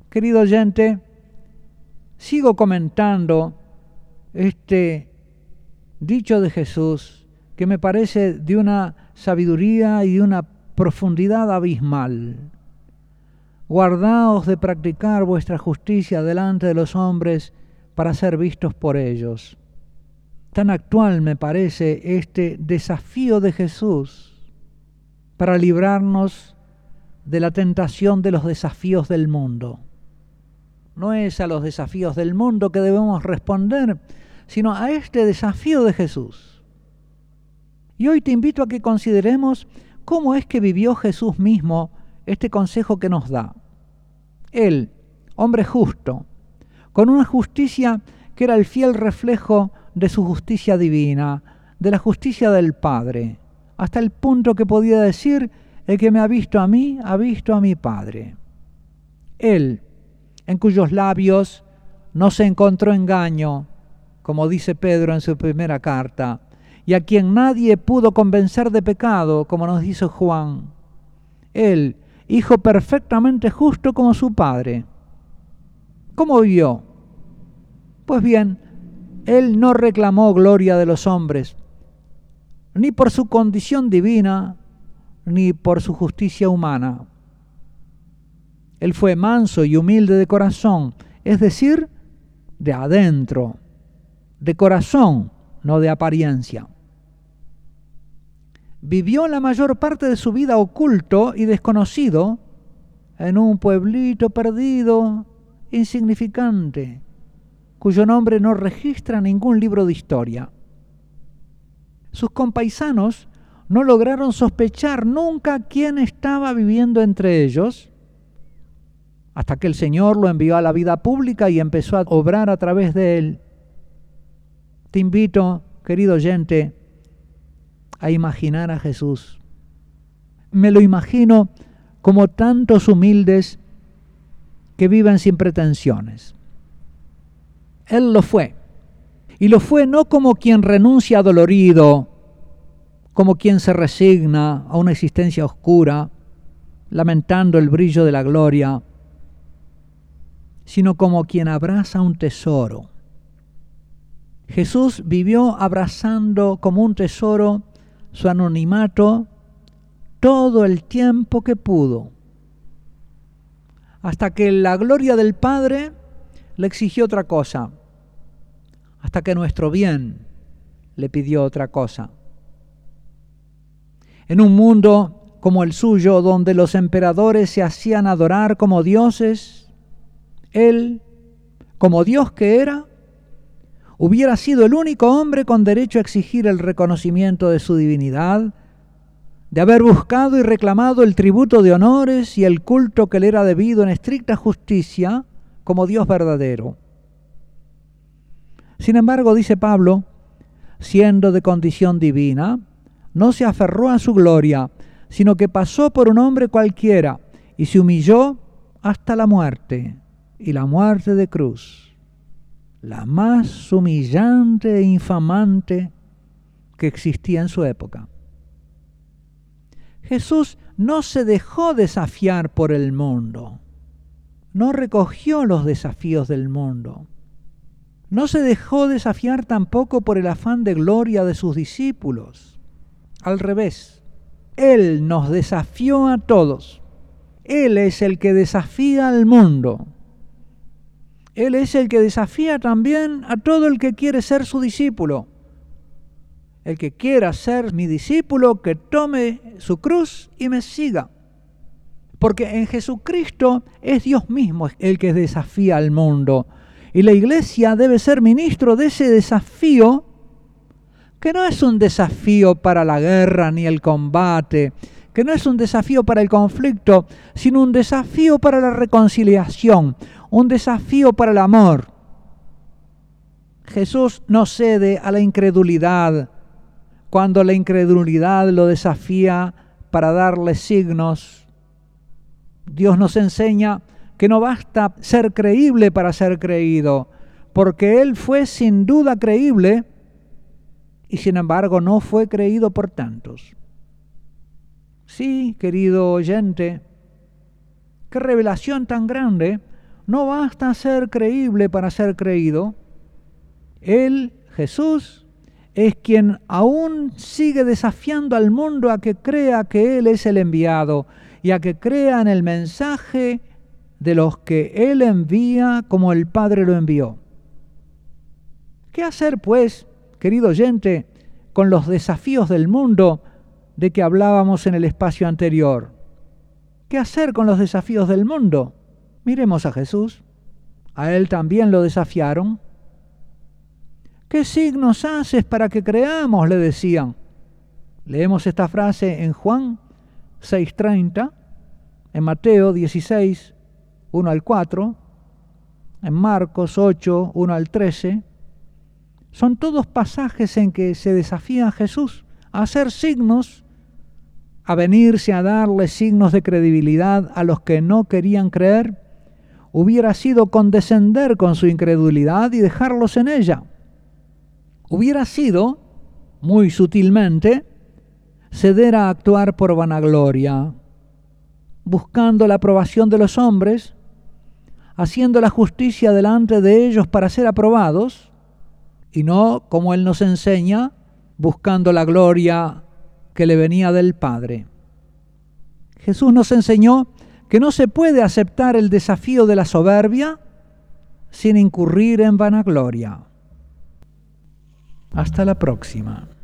Querido oyente, sigo comentando este dicho de Jesús que me parece de una sabiduría y de una profundidad abismal. Guardaos de practicar vuestra justicia delante de los hombres para ser vistos por ellos. Tan actual me parece este desafío de Jesús para librarnos de la tentación de los desafíos del mundo. No es a los desafíos del mundo que debemos responder, sino a este desafío de Jesús. Y hoy te invito a que consideremos cómo es que vivió Jesús mismo este consejo que nos da. Él, hombre justo, con una justicia que era el fiel reflejo de su justicia divina, de la justicia del Padre, hasta el punto que podía decir: el que me ha visto a mí, ha visto a mi Padre. Él, en cuyos labios no se encontró engaño, como dice Pedro en su primera carta, y a quien nadie pudo convencer de pecado, como nos dice Juan. Él, hijo perfectamente justo como su Padre. ¿Cómo vivió? Pues bien, él no reclamó gloria de los hombres, ni por su condición divina, ni por su justicia humana. Él fue manso y humilde de corazón, es decir, de adentro, de corazón, no de apariencia. Vivió la mayor parte de su vida oculto y desconocido en un pueblito perdido, insignificante, cuyo nombre no registra ningún libro de historia. Sus compaisanos no lograron sospechar nunca quién estaba viviendo entre ellos, hasta que el Señor lo envió a la vida pública y empezó a obrar a través de él. Te invito, querido oyente, a imaginar a Jesús. Me lo imagino como tantos humildes que viven sin pretensiones. Él lo fue. Y lo fue no como quien renuncia dolorido, como quien se resigna a una existencia oscura, lamentando el brillo de la gloria, sino como quien abraza un tesoro. Jesús vivió abrazando como un tesoro su anonimato todo el tiempo que pudo, hasta que la gloria del Padre le exigió otra cosa, hasta que nuestro bien le pidió otra cosa. En un mundo como el suyo, donde los emperadores se hacían adorar como dioses, él, como Dios que era, hubiera sido el único hombre con derecho a exigir el reconocimiento de su divinidad, de haber buscado y reclamado el tributo de honores y el culto que le era debido en estricta justicia como Dios verdadero. Sin embargo, dice Pablo, siendo de condición divina, no se aferró a su gloria, sino que pasó por un hombre cualquiera y se humilló hasta la muerte, y la muerte de cruz, la más humillante e infamante que existía en su época. Jesús no se dejó desafiar por el mundo, no recogió los desafíos del mundo, no se dejó desafiar tampoco por el afán de gloria de sus discípulos. Al revés, Él nos desafió a todos. Él es el que desafía al mundo. Él es el que desafía también a todo el que quiere ser su discípulo. El que quiera ser mi discípulo, que tome su cruz y me siga. Porque en Jesucristo es Dios mismo el que desafía al mundo. Y la iglesia debe ser ministro de ese desafío, que no es un desafío para la guerra ni el combate, que no es un desafío para el conflicto, sino un desafío para la reconciliación, un desafío para el amor. Jesús no cede a la incredulidad cuando la incredulidad lo desafía para darle signos. Dios nos enseña que no basta ser creíble para ser creído, porque Él fue sin duda creíble y sin embargo no fue creído por tantos. Sí, querido oyente, qué revelación tan grande No basta ser creíble para ser creído. Él, Jesús, es quien aún sigue desafiando al mundo a que crea que Él es el enviado y a que crea en el mensaje de los que Él envía como el Padre lo envió. ¿Qué hacer, pues, querido oyente, con los desafíos del mundo de que hablábamos en el espacio anterior? ¿Qué hacer con los desafíos del mundo? Miremos a Jesús. A Él también lo desafiaron. ¿Qué signos haces para que creamos?, le decían. Leemos esta frase en Juan 6:30, en Mateo 16, 1 al 4, en Marcos 8, 1 al 13. Son todos pasajes en que se desafía a Jesús a hacer signos, a venirse a darle signos de credibilidad a los que no querían creer. Hubiera sido condescender con su incredulidad y dejarlos en ella. Hubiera sido, muy sutilmente, ceder a actuar por vanagloria, buscando la aprobación de los hombres, haciendo la justicia delante de ellos para ser aprobados, y no, como Él nos enseña, buscando la gloria que le venía del Padre. Jesús nos enseñó que no se puede aceptar el desafío de la soberbia sin incurrir en vanagloria. Hasta la próxima.